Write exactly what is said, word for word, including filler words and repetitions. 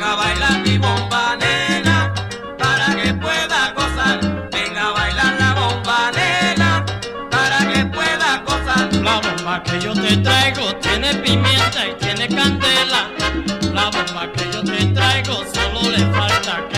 venga a bailar mi bomba, nena, para que pueda gozar. Venga a bailar la bomba, nena, para que pueda gozar. La bomba que yo te traigo tiene pimienta y tiene candela. La bomba que yo te traigo solo le falta